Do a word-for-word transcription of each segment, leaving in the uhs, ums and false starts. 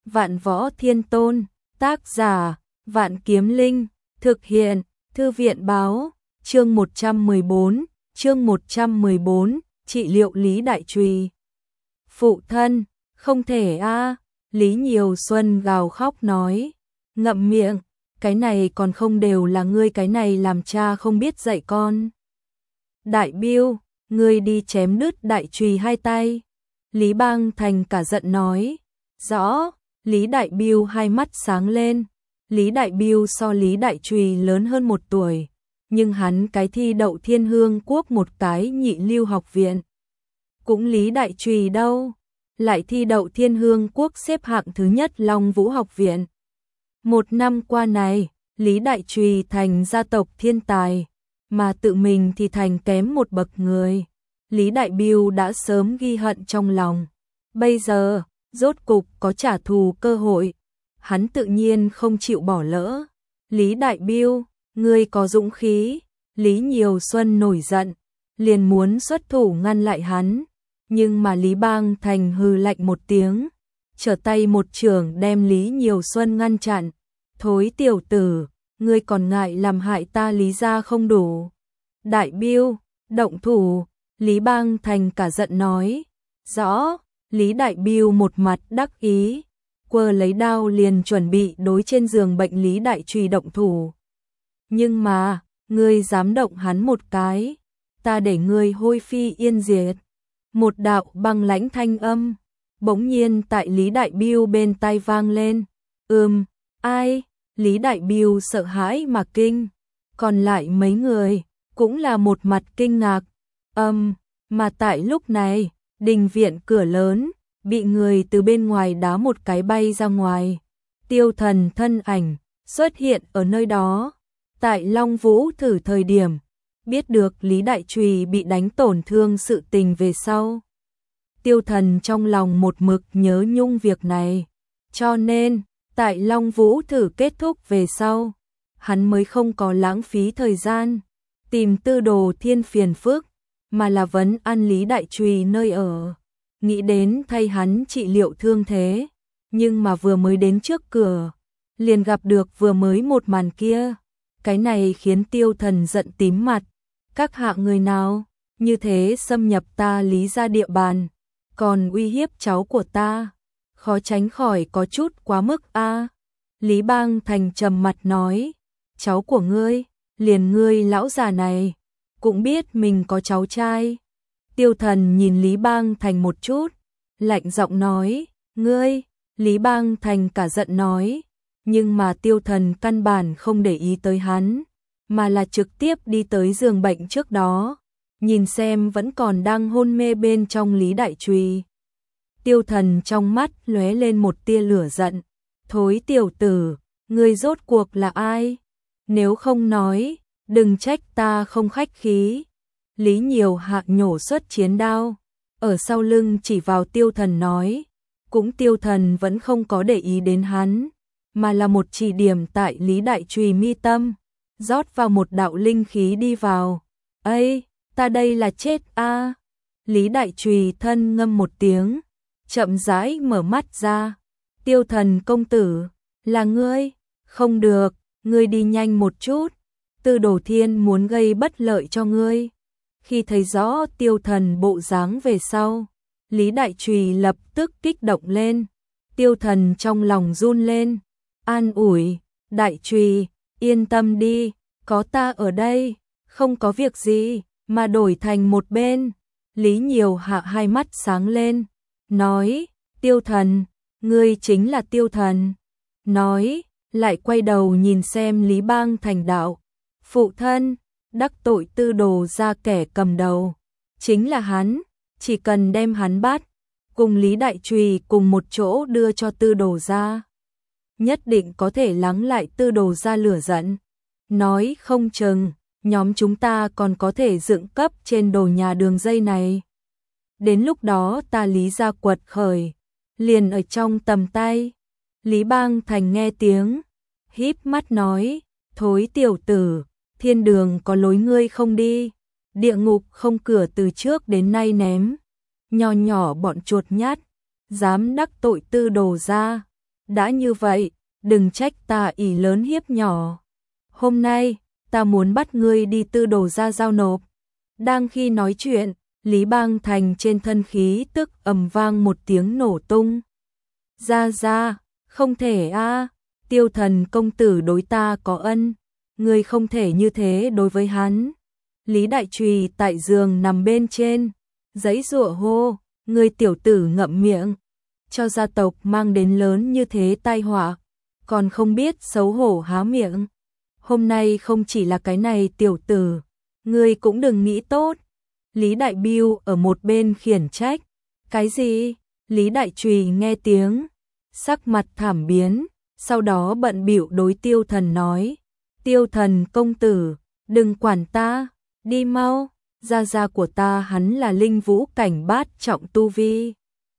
Vạn Võ Thiên Tôn, tác giả, Vạn Kiếm Linh, thực hiện, Thư viện báo, chương một trăm mười bốn, chương một trăm mười bốn, trị liệu Lý Đại Trùy. Phụ thân, không thể a, Lý Nhiều Xuân gào khóc nói, ngậm miệng, cái này còn không đều là ngươi cái này làm cha không biết dạy con. Đại Biêu, ngươi đi chém đứt Đại Trùy hai tay. Lý Bang Thành cả giận nói, rõ. Lý Đại Biêu hai mắt sáng lên. Lý Đại Biêu so Lý Đại Trùy lớn hơn một tuổi, nhưng hắn cái thi đậu Thiên Hương Quốc một cái nhị lưu học viện. Cũng Lý Đại Trùy đâu, lại thi đậu Thiên Hương Quốc xếp hạng thứ nhất Long Vũ học viện. Một năm qua này, Lý Đại Trùy thành gia tộc thiên tài, mà tự mình thì thành kém một bậc người. Lý Đại Biêu đã sớm ghi hận trong lòng. Bây giờ, rốt cục có trả thù cơ hội. Hắn tự nhiên không chịu bỏ lỡ. Lý Đại Biêu, ngươi có dũng khí. Lý Nhiều Xuân nổi giận, liền muốn xuất thủ ngăn lại hắn. Nhưng mà Lý Bang Thành hừ lạnh một tiếng, trở tay một chưởng đem Lý Nhiều Xuân ngăn chặn. Thối tiểu tử, ngươi còn ngại làm hại ta Lý gia không đủ. Đại Biêu, động thủ. Lý Bang Thành cả giận nói, rõ. Lý Đại Biêu một mặt đắc ý, quơ lấy đao liền chuẩn bị đối trên giường bệnh Lý Đại Trùy động thủ. Nhưng mà, ngươi dám động hắn một cái, ta để ngươi hôi phi yên diệt. Một đạo băng lãnh thanh âm, bỗng nhiên tại Lý Đại Biêu bên tai vang lên. Ừm, ai? Lý Đại Biêu sợ hãi mà kinh, còn lại mấy người cũng là một mặt kinh ngạc. Âm, mà tại lúc này, đình viện cửa lớn, bị người từ bên ngoài đá một cái bay ra ngoài. Tiêu Thần thân ảnh, xuất hiện ở nơi đó. Tại Long Vũ thử thời điểm, biết được Lý Đại Trùy bị đánh tổn thương sự tình về sau. Tiêu Thần trong lòng một mực nhớ nhung việc này. Cho nên, tại Long Vũ thử kết thúc về sau, hắn mới không có lãng phí thời gian, tìm Tư Đồ Thiên phiền phức, mà là vấn an Lý Đại Trùy nơi ở, nghĩ đến thay hắn trị liệu thương thế, nhưng mà vừa mới đến trước cửa, liền gặp được vừa mới một màn kia, cái này khiến Tiêu Thần giận tím mặt, các hạ người nào, như thế xâm nhập ta Lý gia địa bàn, còn uy hiếp cháu của ta, khó tránh khỏi có chút quá mức a. Lý Bang Thành trầm mặt nói, cháu của ngươi, liền ngươi lão già này, cũng biết mình có cháu trai. Tiêu Thần nhìn Lý Bang Thành một chút, lạnh giọng nói, ngươi. Lý Bang Thành cả giận nói, nhưng mà Tiêu Thần căn bản không để ý tới hắn, mà là trực tiếp đi tới giường bệnh trước đó, nhìn xem vẫn còn đang hôn mê bên trong Lý Đại Trùy. Tiêu Thần trong mắt lóe lên một tia lửa giận, thối tiểu tử, ngươi rốt cuộc là ai? Nếu không nói, đừng trách ta không khách khí. Lý Nhiều Hạ nhổ xuất chiến đao, ở sau lưng chỉ vào Tiêu Thần nói, cũng Tiêu Thần vẫn không có để ý đến hắn, mà là một chỉ điểm tại Lý Đại Trùy mi tâm, rót vào một đạo linh khí đi vào. Ây, ta đây là chết a. Lý Đại Trùy thân ngâm một tiếng, chậm rãi mở mắt ra. Tiêu Thần công tử, là ngươi? Không được, ngươi đi nhanh một chút. Tư Đồ Thiên muốn gây bất lợi cho ngươi. Khi thấy rõ Tiêu Thần bộ dáng về sau, Lý Đại Trùy lập tức kích động lên. Tiêu Thần trong lòng run lên, an ủi, Đại Trùy, yên tâm đi, có ta ở đây, không có việc gì, mà đổi thành một bên. Lý Nhiều Hạ hai mắt sáng lên, nói, Tiêu Thần, ngươi chính là Tiêu Thần. Nói, lại quay đầu nhìn xem Lý Bang Thành đạo, phụ thân, đắc tội Tư Đồ ra kẻ cầm đầu, chính là hắn, chỉ cần đem hắn bắt, cùng Lý Đại Trùy cùng một chỗ đưa cho Tư Đồ ra, nhất định có thể lắng lại Tư Đồ ra lửa giận. Nói không chừng, nhóm chúng ta còn có thể dựng cấp trên đồ nhà đường dây này. Đến lúc đó ta Lý gia quật khởi, liền ở trong tầm tay. Lý Bang Thành nghe tiếng, híp mắt nói, thối tiểu tử, thiên đường có lối ngươi không đi, địa ngục không cửa từ trước đến nay ném. Nho nhỏ bọn chuột nhát, dám đắc tội Tư Đồ ra, đã như vậy, đừng trách ta ỷ lớn hiếp nhỏ. Hôm nay, ta muốn bắt ngươi đi tư đồ ra giao nộp. Đang khi nói chuyện, Lý Bang Thành trên thân khí tức ầm vang một tiếng nổ tung. Ra ra, không thể a, Tiêu Thần công tử đối ta có ân, ngươi không thể như thế đối với hắn. Lý Đại Trùy tại giường nằm bên trên, giãy giụa hô, ngươi tiểu tử ngậm miệng, cho gia tộc mang đến lớn như thế tai họa, còn không biết xấu hổ há miệng. Hôm nay không chỉ là cái này tiểu tử, ngươi cũng đừng nghĩ tốt. Lý Đại Biêu ở một bên khiển trách. Cái gì? Lý Đại Trùy nghe tiếng, sắc mặt thảm biến, sau đó bận bịu đối Tiêu Thần nói. Tiêu Thần công tử, đừng quản ta, đi mau, gia gia của ta hắn là linh vũ cảnh bát trọng tu vi.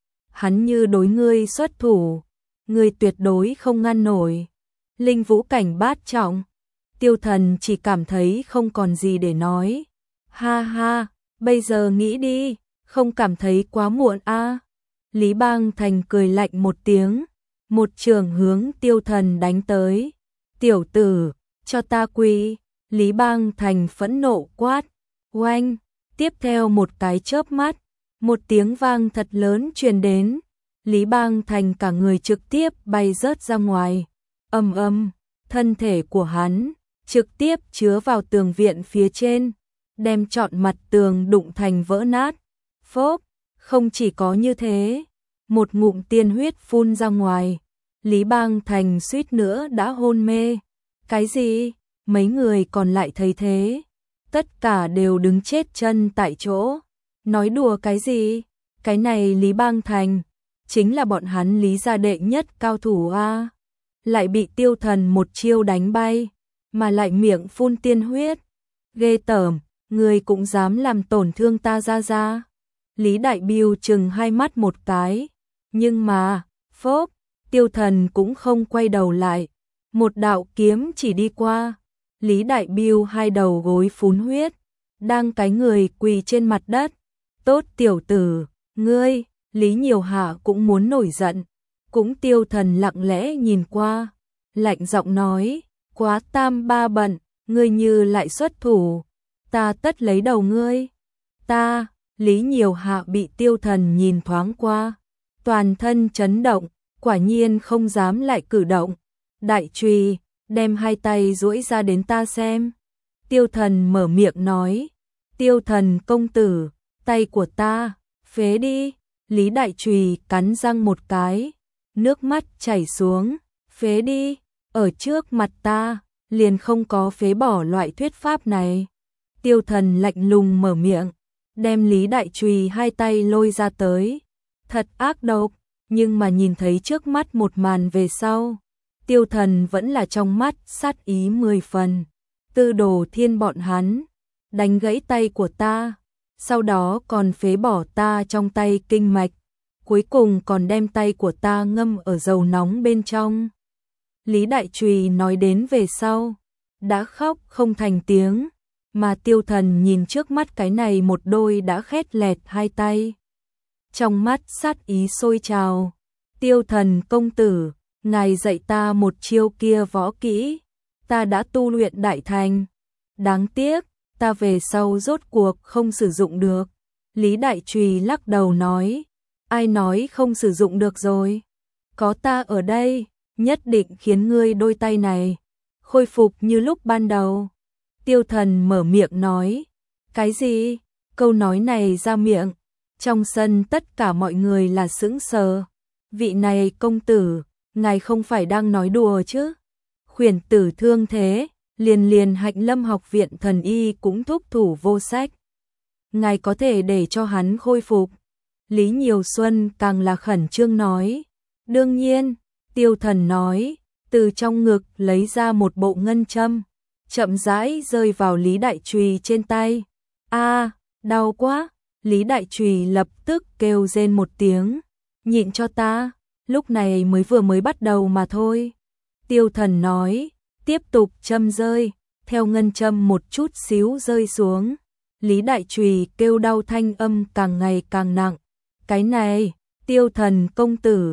Hắn như đối ngươi xuất thủ, ngươi tuyệt đối không ngăn nổi. Linh vũ cảnh bát trọng, Tiêu Thần chỉ cảm thấy không còn gì để nói. Ha ha, bây giờ nghĩ đi, không cảm thấy quá muộn a? À? Lý Bang Thành cười lạnh một tiếng, một trường hướng Tiêu Thần đánh tới. Tiểu tử, cho ta quỳ! Lý Bang Thành phẫn nộ quát. Oanh! Tiếp theo một cái chớp mắt, một tiếng vang thật lớn truyền đến. Lý Bang Thành cả người trực tiếp bay rớt ra ngoài. Ầm ầm, thân thể của hắn trực tiếp chứa vào tường viện phía trên, đem trọn mặt tường đụng thành vỡ nát. Phốp, không chỉ có như thế, một ngụm tiên huyết phun ra ngoài. Lý Bang Thành suýt nữa đã hôn mê. Cái gì? Mấy người còn lại thấy thế, tất cả đều đứng chết chân tại chỗ. Nói đùa cái gì? Cái này Lý Bang Thành chính là bọn hắn Lý gia đệ nhất cao thủ a, lại bị Tiêu Thần một chiêu đánh bay, mà lại miệng phun tiên huyết. Ghê tởm, người cũng dám làm tổn thương ta ra ra. Lý Đại Biêu chừng hai mắt một cái, nhưng mà, phốp, Tiêu Thần cũng không quay đầu lại. Một đạo kiếm chỉ đi qua, Lý Đại Biêu hai đầu gối phun huyết, đang cái người quỳ trên mặt đất. Tốt tiểu tử, ngươi, Lý Nhiều Hạ cũng muốn nổi giận, cũng Tiêu Thần lặng lẽ nhìn qua, lạnh giọng nói, quá tam ba bận, ngươi như lại xuất thủ, ta tất lấy đầu ngươi. Ta, Lý Nhiều Hạ bị Tiêu Thần nhìn thoáng qua, toàn thân chấn động, quả nhiên không dám lại cử động. Đại Trùy, đem hai tay duỗi ra đến ta xem. Tiêu Thần mở miệng nói. Tiêu Thần công tử, tay của ta, phế đi. Lý Đại Trùy cắn răng một cái, nước mắt chảy xuống. Phế đi, ở trước mặt ta, liền không có phế bỏ loại thuyết pháp này. Tiêu Thần lạnh lùng mở miệng, đem Lý Đại Trùy hai tay lôi ra tới. Thật ác độc, nhưng mà nhìn thấy trước mắt một màn về sau, Tiêu Thần vẫn là trong mắt sát ý mười phần. Tư Đồ Thiên bọn hắn đánh gãy tay của ta, sau đó còn phế bỏ ta trong tay kinh mạch, cuối cùng còn đem tay của ta ngâm ở dầu nóng bên trong. Lý Đại Trùy nói đến về sau, đã khóc không thành tiếng, mà Tiêu Thần nhìn trước mắt cái này một đôi đã khét lẹt hai tay. Trong mắt sát ý sôi trào. Tiêu Thần công tử, ngài dạy ta một chiêu kia võ kỹ, ta đã tu luyện đại thành. Đáng tiếc, ta về sau rốt cuộc không sử dụng được. Lý Đại Trùy lắc đầu nói, ai nói không sử dụng được rồi? Có ta ở đây, nhất định khiến ngươi đôi tay này khôi phục như lúc ban đầu. Tiêu Thần mở miệng nói, cái gì? Câu nói này ra miệng, trong sân tất cả mọi người là sững sờ. Vị này công tử, ngài không phải đang nói đùa chứ? Khuyển tử thương thế, liền liền Hạnh Lâm học viện thần y cũng thúc thủ vô sách. Ngài có thể để cho hắn khôi phục. Lý Nhiều Xuân càng là khẩn trương nói. Đương nhiên, Tiêu Thần nói, từ trong ngực lấy ra một bộ ngân châm, chậm rãi rơi vào Lý Đại Trùy trên tay. A, đau quá! Lý Đại Trùy lập tức kêu rên một tiếng. Nhịn cho ta, lúc này mới vừa mới bắt đầu mà thôi. Tiêu Thần nói, tiếp tục châm rơi, theo ngân châm một chút xíu rơi xuống. Lý Đại Trùy kêu đau thanh âm càng ngày càng nặng. Cái này, Tiêu Thần công tử,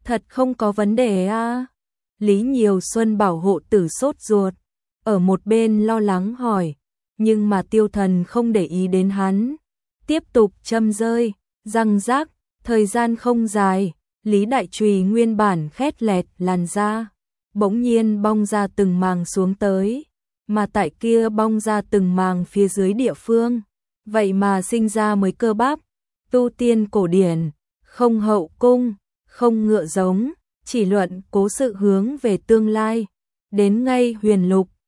Thật không có vấn đề à? Lý Nhiều Xuân bảo hộ tử sốt ruột, ở một bên lo lắng hỏi, nhưng mà Tiêu Thần không để ý đến hắn, tiếp tục châm rơi, răng rác, thời gian không dài, Lý Đại Trùy nguyên bản khét lẹt làn da, bỗng nhiên bong ra từng màng xuống tới, mà tại kia bong ra từng màng phía dưới địa phương, vậy mà sinh ra mới cơ bắp, tu tiên cổ điển, không hậu cung, không ngựa giống, chỉ luận cố sự hướng về tương lai, đến ngay huyền lục,